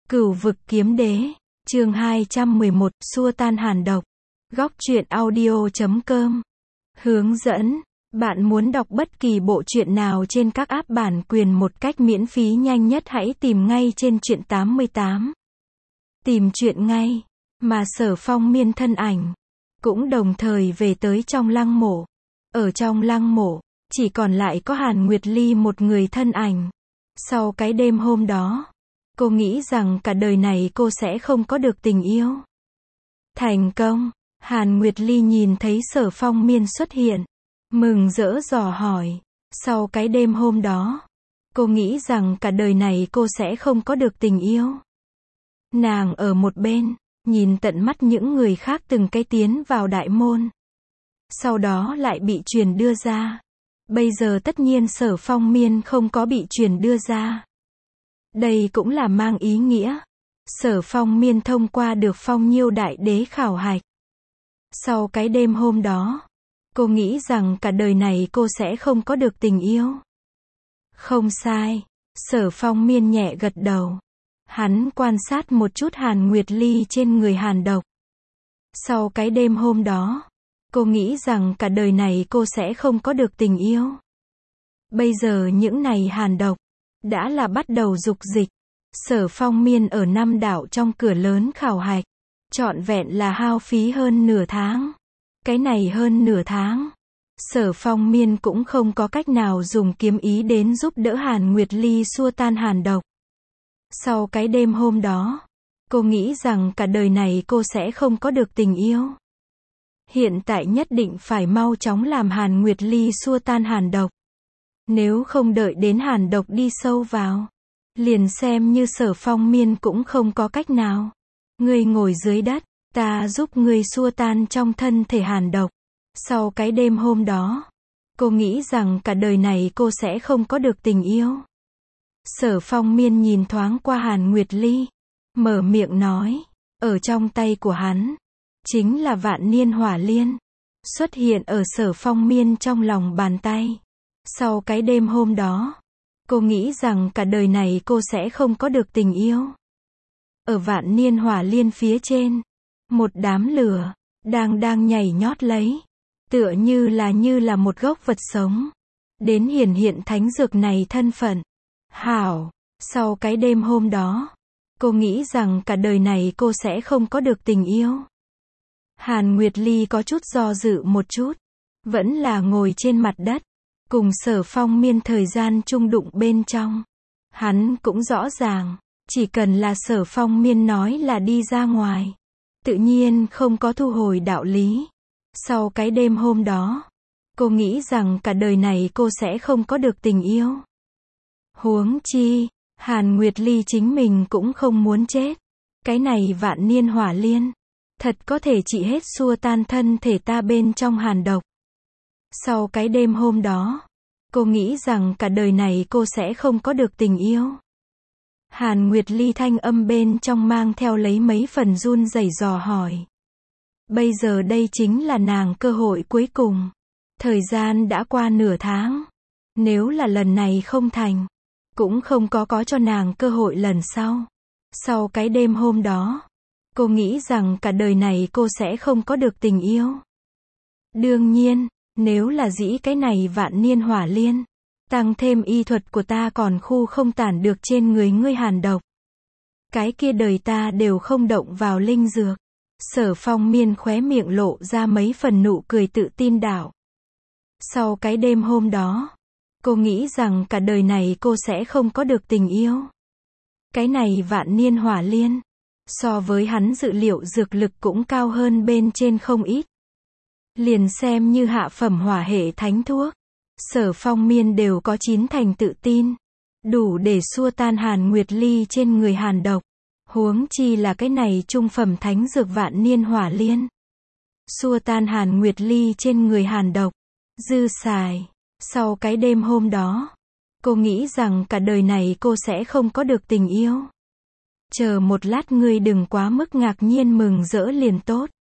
Cửu vực kiếm đế, chương 211, xua tan hàn độc. Góc truyện audio.com. Hướng dẫn, bạn muốn đọc bất kỳ bộ truyện nào trên các app bản quyền một cách miễn phí nhanh nhất hãy tìm ngay trên truyện 88. Tìm truyện ngay, mà Sở Phong Miên thân ảnh cũng đồng thời về tới trong lăng mộ. Ở trong lăng mộ, chỉ còn lại có Hàn Nguyệt Ly một người thân ảnh. Sau cái đêm hôm đó, cô nghĩ rằng cả đời này cô sẽ không có được tình yêu. Thành công, Hàn Nguyệt Ly nhìn thấy Sở Phong Miên xuất hiện, mừng rỡ dò hỏi. Sau cái đêm hôm đó, cô nghĩ rằng cả đời này cô sẽ không có được tình yêu. Nàng ở một bên, nhìn tận mắt những người khác từng cái tiến vào đại môn. Sau đó lại bị truyền đưa ra. Bây giờ tất nhiên Sở Phong Miên không có bị truyền đưa ra. Đây cũng là mang ý nghĩa. Sở Phong Miên thông qua được Phong Nhiêu Đại Đế khảo hạch. Sau cái đêm hôm đó, cô nghĩ rằng cả đời này cô sẽ không có được tình yêu. Không sai. Sở Phong Miên nhẹ gật đầu. Hắn quan sát một chút Hàn Nguyệt Ly trên người Hàn Độc. Sau cái đêm hôm đó, cô nghĩ rằng cả đời này cô sẽ không có được tình yêu. Bây giờ những này Hàn Độc đã là bắt đầu dục dịch. Sở Phong Miên ở Nam Đảo trong cửa lớn khảo hạch, trọn vẹn là hao phí hơn nửa tháng. Cái này hơn nửa tháng, Sở Phong Miên cũng không có cách nào dùng kiếm ý đến giúp đỡ Hàn Nguyệt Ly xua tan Hàn Độc. Sau cái đêm hôm đó, cô nghĩ rằng cả đời này cô sẽ không có được tình yêu. Hiện tại nhất định phải mau chóng làm Hàn Nguyệt Ly xua tan Hàn Độc. Nếu không đợi đến Hàn Độc đi sâu vào, liền xem như Sở Phong Miên cũng không có cách nào. Ngươi ngồi dưới đất, ta giúp ngươi xua tan trong thân thể Hàn Độc. Sau cái đêm hôm đó, cô nghĩ rằng cả đời này cô sẽ không có được tình yêu. Sở Phong Miên nhìn thoáng qua Hàn Nguyệt Ly, mở miệng nói, ở trong tay của hắn, chính là Vạn Niên Hỏa Liên, xuất hiện ở Sở Phong Miên trong lòng bàn tay. Sau cái đêm hôm đó, cô nghĩ rằng cả đời này cô sẽ không có được tình yêu. Ở Vạn Niên Hỏa Liên phía trên, một đám lửa đang nhảy nhót lấy, tựa như là một gốc vật sống, đến hiển hiện thánh dược này thân phận. Hảo, sau cái đêm hôm đó, cô nghĩ rằng cả đời này cô sẽ không có được tình yêu. Hàn Nguyệt Ly có chút do dự một chút, vẫn là ngồi trên mặt đất, cùng Sở Phong Miên thời gian chung đụng bên trong. Hắn cũng rõ ràng, chỉ cần là Sở Phong Miên nói là đi ra ngoài, tự nhiên không có thu hồi đạo lý. Sau cái đêm hôm đó, cô nghĩ rằng cả đời này cô sẽ không có được tình yêu. Huống chi, Hàn Nguyệt Ly chính mình cũng không muốn chết. Cái này Vạn Niên Hỏa Liên, thật có thể trị hết xua tan thân thể ta bên trong Hàn Độc. Sau cái đêm hôm đó, cô nghĩ rằng cả đời này cô sẽ không có được tình yêu. Hàn Nguyệt Ly thanh âm bên trong mang theo lấy mấy phần run rẩy dò hỏi. Bây giờ đây chính là nàng cơ hội cuối cùng. Thời gian đã qua nửa tháng. Nếu là lần này không thành, cũng không có cho nàng cơ hội lần sau. Sau cái đêm hôm đó, cô nghĩ rằng cả đời này cô sẽ không có được tình yêu. Đương nhiên, nếu là dĩ cái này Vạn Niên Hỏa Liên, tăng thêm y thuật của ta còn khu không tản được trên người ngươi Hàn Độc, cái kia đời ta đều không động vào linh dược. Sở Phong Miên khóe miệng lộ ra mấy phần nụ cười tự tin đạo. Sau cái đêm hôm đó, cô nghĩ rằng cả đời này cô sẽ không có được tình yêu. Cái này Vạn Niên Hỏa Liên, so với hắn dự liệu dược lực cũng cao hơn bên trên không ít. Liền xem như hạ phẩm hỏa hệ thánh thuốc, Sở Phong Miên đều có 9 thành tự tin, đủ để xua tan Hàn Nguyệt Ly trên người Hàn Độc. Huống chi là cái này trung phẩm thánh dược Vạn Niên Hỏa Liên. Xua tan Hàn Nguyệt Ly trên người Hàn Độc, dư xài. Sau cái đêm hôm đó, cô nghĩ rằng cả đời này cô sẽ không có được tình yêu. Chờ một lát ngươi đừng quá mức ngạc nhiên mừng rỡ liền tốt.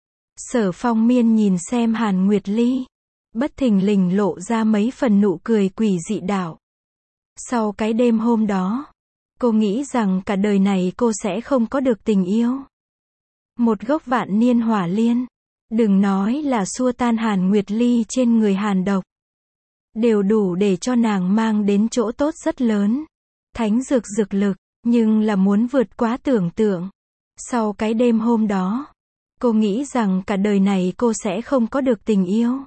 Sở Phong Miên nhìn xem Hàn Nguyệt Ly, bất thình lình lộ ra mấy phần nụ cười quỷ dị đạo. Sau cái đêm hôm đó, Cô nghĩ rằng cả đời này cô sẽ không có được tình yêu. Một gốc vạn niên hỏa liên. Đừng nói là xua tan Hàn Nguyệt Ly trên người Hàn độc. Đều đủ để cho nàng mang đến chỗ tốt rất lớn. Thánh dược dược lực, nhưng là muốn vượt quá tưởng tượng. Sau cái đêm hôm đó, cô nghĩ rằng cả đời này cô sẽ không có được tình yêu.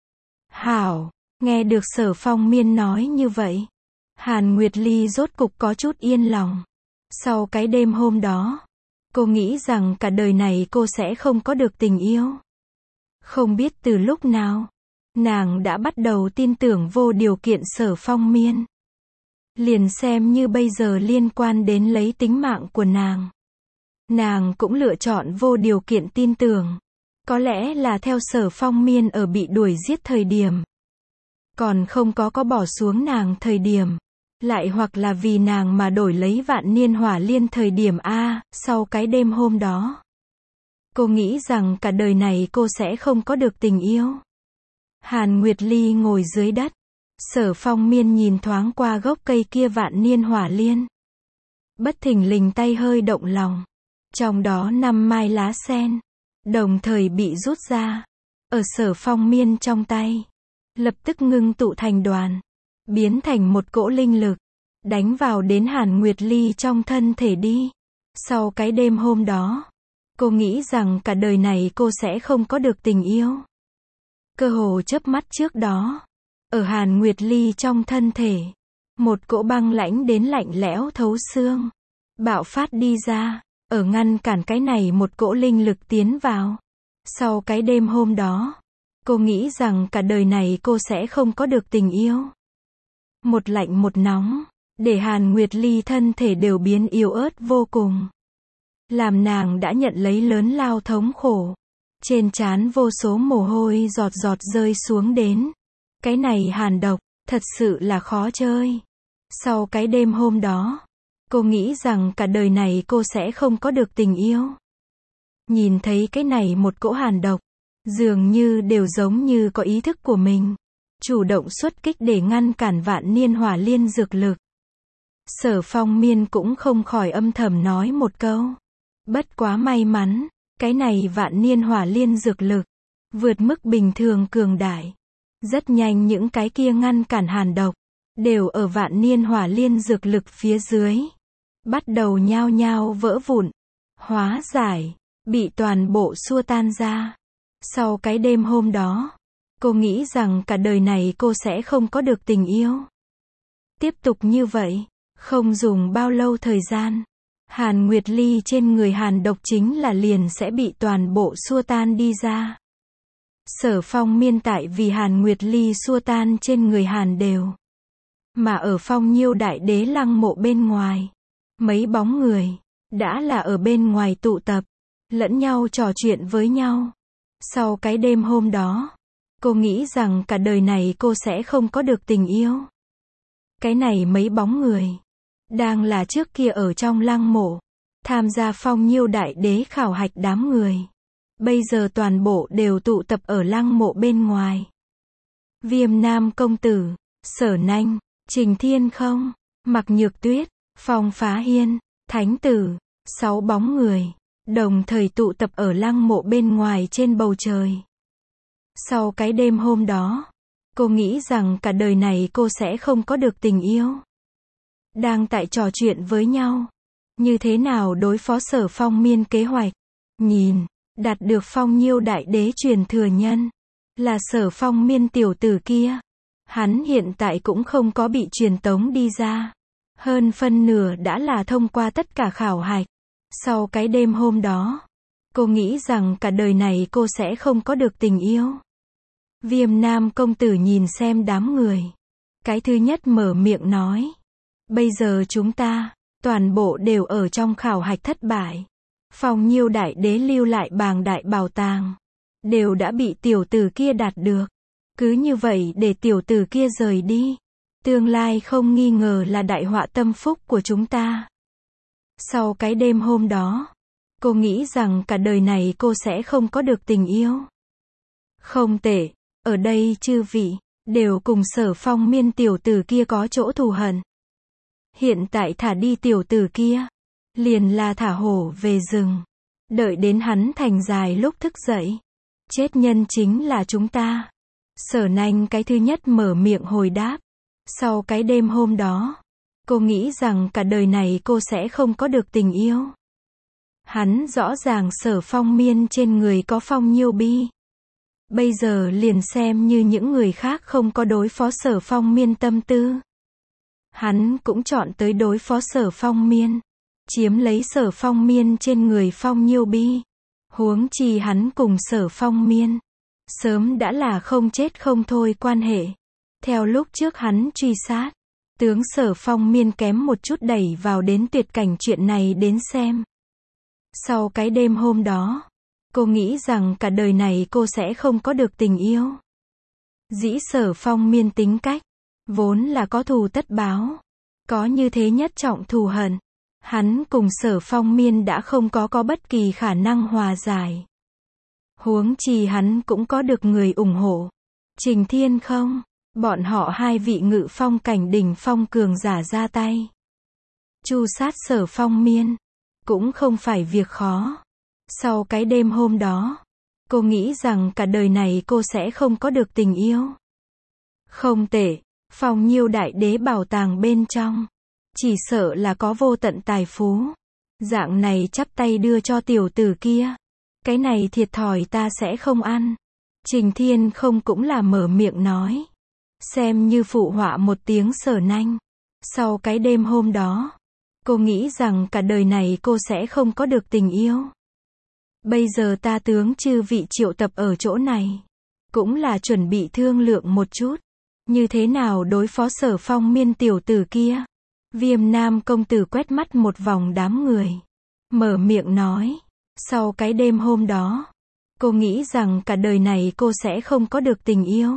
Hảo, nghe được Sở Phong Miên nói như vậy, Hàn Nguyệt Ly rốt cục có chút yên lòng. Sau cái đêm hôm đó, cô nghĩ rằng cả đời này cô sẽ không có được tình yêu. Không biết từ lúc nào, nàng đã bắt đầu tin tưởng vô điều kiện Sở Phong Miên. Liền xem như bây giờ liên quan đến lấy tính mạng của nàng. Nàng cũng lựa chọn vô điều kiện tin tưởng. Có lẽ là theo Sở Phong Miên ở bị đuổi giết thời điểm. Còn không có bỏ xuống nàng thời điểm. Lại hoặc là vì nàng mà đổi lấy vạn niên hỏa liên thời điểm A, sau cái đêm hôm đó. Cô nghĩ rằng cả đời này cô sẽ không có được tình yêu. Hàn Nguyệt Ly ngồi dưới đất. Sở Phong Miên nhìn thoáng qua gốc cây kia vạn niên hỏa liên. Bất thình lình tay hơi động lòng. Trong đó 5 mai lá sen. Đồng thời bị rút ra. Ở Sở Phong Miên trong tay. Lập tức ngưng tụ thành đoàn. Biến thành một cỗ linh lực. Đánh vào đến Hàn Nguyệt Ly trong thân thể đi. Sau cái đêm hôm đó. Cô nghĩ rằng cả đời này cô sẽ không có được tình yêu. Cơ hồ chớp mắt trước đó. Ở Hàn Nguyệt Ly trong thân thể. Một cỗ băng lãnh đến lạnh lẽo thấu xương. Bạo phát đi ra. Ở ngăn cản cái này một cỗ linh lực tiến vào. Sau cái đêm hôm đó. Cô nghĩ rằng cả đời này cô sẽ không có được tình yêu. Một lạnh một nóng. Để Hàn Nguyệt Ly thân thể đều biến yếu ớt vô cùng. Làm nàng đã nhận lấy lớn lao thống khổ. Trên trán vô số mồ hôi giọt giọt rơi xuống đến. Cái này hàn độc, thật sự là khó chơi. Sau cái đêm hôm đó, cô nghĩ rằng cả đời này cô sẽ không có được tình yêu. Nhìn thấy cái này một cỗ hàn độc, dường như đều giống như có ý thức của mình. Chủ động xuất kích để ngăn cản vạn niên hỏa liên dược lực. Sở Phong Miên cũng không khỏi âm thầm nói một câu. Bất quá may mắn, cái này vạn niên hỏa liên dược lực. Vượt mức bình thường cường đại. Rất nhanh những cái kia ngăn cản hàn độc. Đều ở vạn niên hỏa liên dược lực phía dưới. Bắt đầu nhao nhao vỡ vụn. Hóa giải. Bị toàn bộ xua tan ra. Sau cái đêm hôm đó. Cô nghĩ rằng cả đời này cô sẽ không có được tình yêu. Tiếp tục như vậy. Không dùng bao lâu thời gian. Hàn Nguyệt Ly trên người hàn độc chính là liền sẽ bị toàn bộ xua tan đi ra. Sở Phong Miên tại vì Hàn Nguyệt Ly xua tan trên người hàn đều. Mà ở Phong Nhiêu Đại Đế lăng mộ bên ngoài. Mấy bóng người. Đã là ở bên ngoài tụ tập. Lẫn nhau trò chuyện với nhau. Sau cái đêm hôm đó. Cô nghĩ rằng cả đời này cô sẽ không có được tình yêu. Cái này mấy bóng người. Đang là trước kia ở trong lăng mộ. Tham gia Phong Nhiêu Đại Đế khảo hạch đám người. Bây giờ toàn bộ đều tụ tập ở lăng mộ bên ngoài. Viêm Nam Công Tử, Sở Nanh, Trình Thiên Không, Mặc Nhược Tuyết, Phong Phá Hiên, Thánh Tử, 6 bóng người. Đồng thời tụ tập ở lăng mộ bên ngoài trên bầu trời. Sau cái đêm hôm đó. Cô nghĩ rằng cả đời này cô sẽ không có được tình yêu. Đang tại trò chuyện với nhau. Như thế nào đối phó Sở Phong Miên kế hoạch. Nhìn. Đạt được Phong Nhiêu Đại Đế truyền thừa nhân. Là Sở Phong Miên tiểu tử kia. Hắn hiện tại cũng không có bị truyền tống đi ra. Hơn phân nửa đã là thông qua tất cả khảo hạch. Sau cái đêm hôm đó. Cô nghĩ rằng cả đời này cô sẽ không có được tình yêu. Viêm Nam Công Tử nhìn xem đám người. Cái thứ nhất mở miệng nói. Bây giờ chúng ta, toàn bộ đều ở trong khảo hạch thất bại. Phong Nhiêu Đại Đế lưu lại bàng đại bảo tàng. Đều đã bị tiểu tử kia đạt được. Cứ như vậy để tiểu tử kia rời đi. Tương lai không nghi ngờ là đại họa tâm phúc của chúng ta. Sau cái đêm hôm đó. Cô nghĩ rằng cả đời này cô sẽ không có được tình yêu. Không tệ. Ở đây chư vị. Đều cùng Sở Phong Miên tiểu tử kia có chỗ thù hận. Hiện tại thả đi tiểu tử kia, liền là thả hổ về rừng. Đợi đến hắn thành dài lúc thức dậy, chết nhân chính là chúng ta. Sở Nanh cái thứ nhất mở miệng hồi đáp. Sau cái đêm hôm đó, cô nghĩ rằng cả đời này cô sẽ không có được tình yêu. Hắn rõ ràng Sở Phong Miên trên người có phong nhiêu bi. Bây giờ liền xem như những người khác không có đối phó Sở Phong Miên tâm tư. Hắn cũng chọn tới đối phó Sở Phong Miên. Chiếm lấy Sở Phong Miên trên người phong nhiêu bi. Huống chi hắn cùng Sở Phong Miên sớm đã là không chết không thôi quan hệ. Theo lúc trước hắn truy sát, tướng Sở Phong Miên kém một chút đẩy vào đến tuyệt cảnh chuyện này đến xem. Sau cái đêm hôm đó, cô nghĩ rằng cả đời này cô sẽ không có được tình yêu. Dĩ Sở Phong Miên tính cách, vốn là có thù tất báo. Có như thế nhất trọng thù hận. Hắn cùng Sở Phong Miên đã không có bất kỳ khả năng hòa giải. Huống chi hắn cũng có được người ủng hộ. Trình Thiên không, bọn họ hai vị ngự phong cảnh đỉnh phong cường giả ra tay. Chu sát Sở Phong Miên, cũng không phải việc khó. Sau cái đêm hôm đó, cô nghĩ rằng cả đời này cô sẽ không có được tình yêu. Không tệ, Phong Nhiêu đại đế bảo tàng bên trong, chỉ sợ là có vô tận tài phú. Dạng này chắp tay đưa cho tiểu tử kia. Cái này thiệt thòi ta sẽ không ăn. Trình Thiên không cũng là mở miệng nói. Xem như phụ họa một tiếng Sở Nanh. Sau cái đêm hôm đó, cô nghĩ rằng cả đời này cô sẽ không có được tình yêu. Bây giờ ta tướng chư vị triệu tập ở chỗ này, cũng là chuẩn bị thương lượng một chút. Như thế nào đối phó Sở Phong Miên tiểu tử kia. Viêm Nam công tử quét mắt một vòng đám người. Mở miệng nói. Sau cái đêm hôm đó, cô nghĩ rằng cả đời này cô sẽ không có được tình yêu.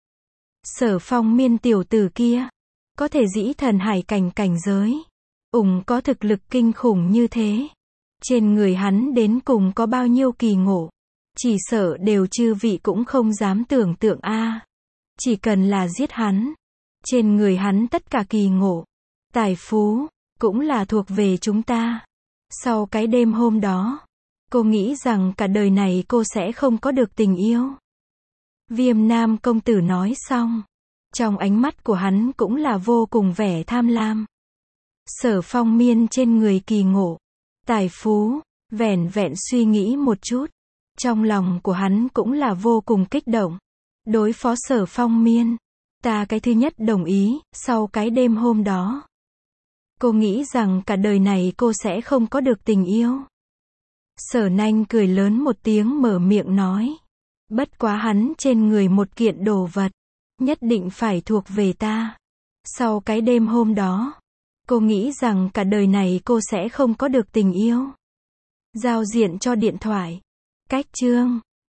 Sở Phong Miên tiểu tử kia, có thể dĩ thần hải cảnh giới. Có thực lực kinh khủng như thế. Trên người hắn đến cùng có bao nhiêu kỳ ngộ. Chỉ sợ đều chư vị cũng không dám tưởng tượng a. Chỉ cần là giết hắn. Trên người hắn tất cả kỳ ngộ, tài phú, cũng là thuộc về chúng ta. Sau cái đêm hôm đó, cô nghĩ rằng cả đời này cô sẽ không có được tình yêu. Viêm Nam công tử nói xong. Trong ánh mắt của hắn cũng là vô cùng vẻ tham lam. Sở Phong Miên trên người kỳ ngộ, tài phú, vẻn vẹn suy nghĩ một chút. Trong lòng của hắn cũng là vô cùng kích động. Đối phó Sở Phong Miên, ta cái thứ nhất đồng ý. Sau cái đêm hôm đó, cô nghĩ rằng cả đời này cô sẽ không có được tình yêu. Sở Nanh cười lớn một tiếng mở miệng nói. Bất quá hắn trên người một kiện đồ vật, nhất định phải thuộc về ta. Sau cái đêm hôm đó, cô nghĩ rằng cả đời này cô sẽ không có được tình yêu. Giao diện cho điện thoại. Cách chương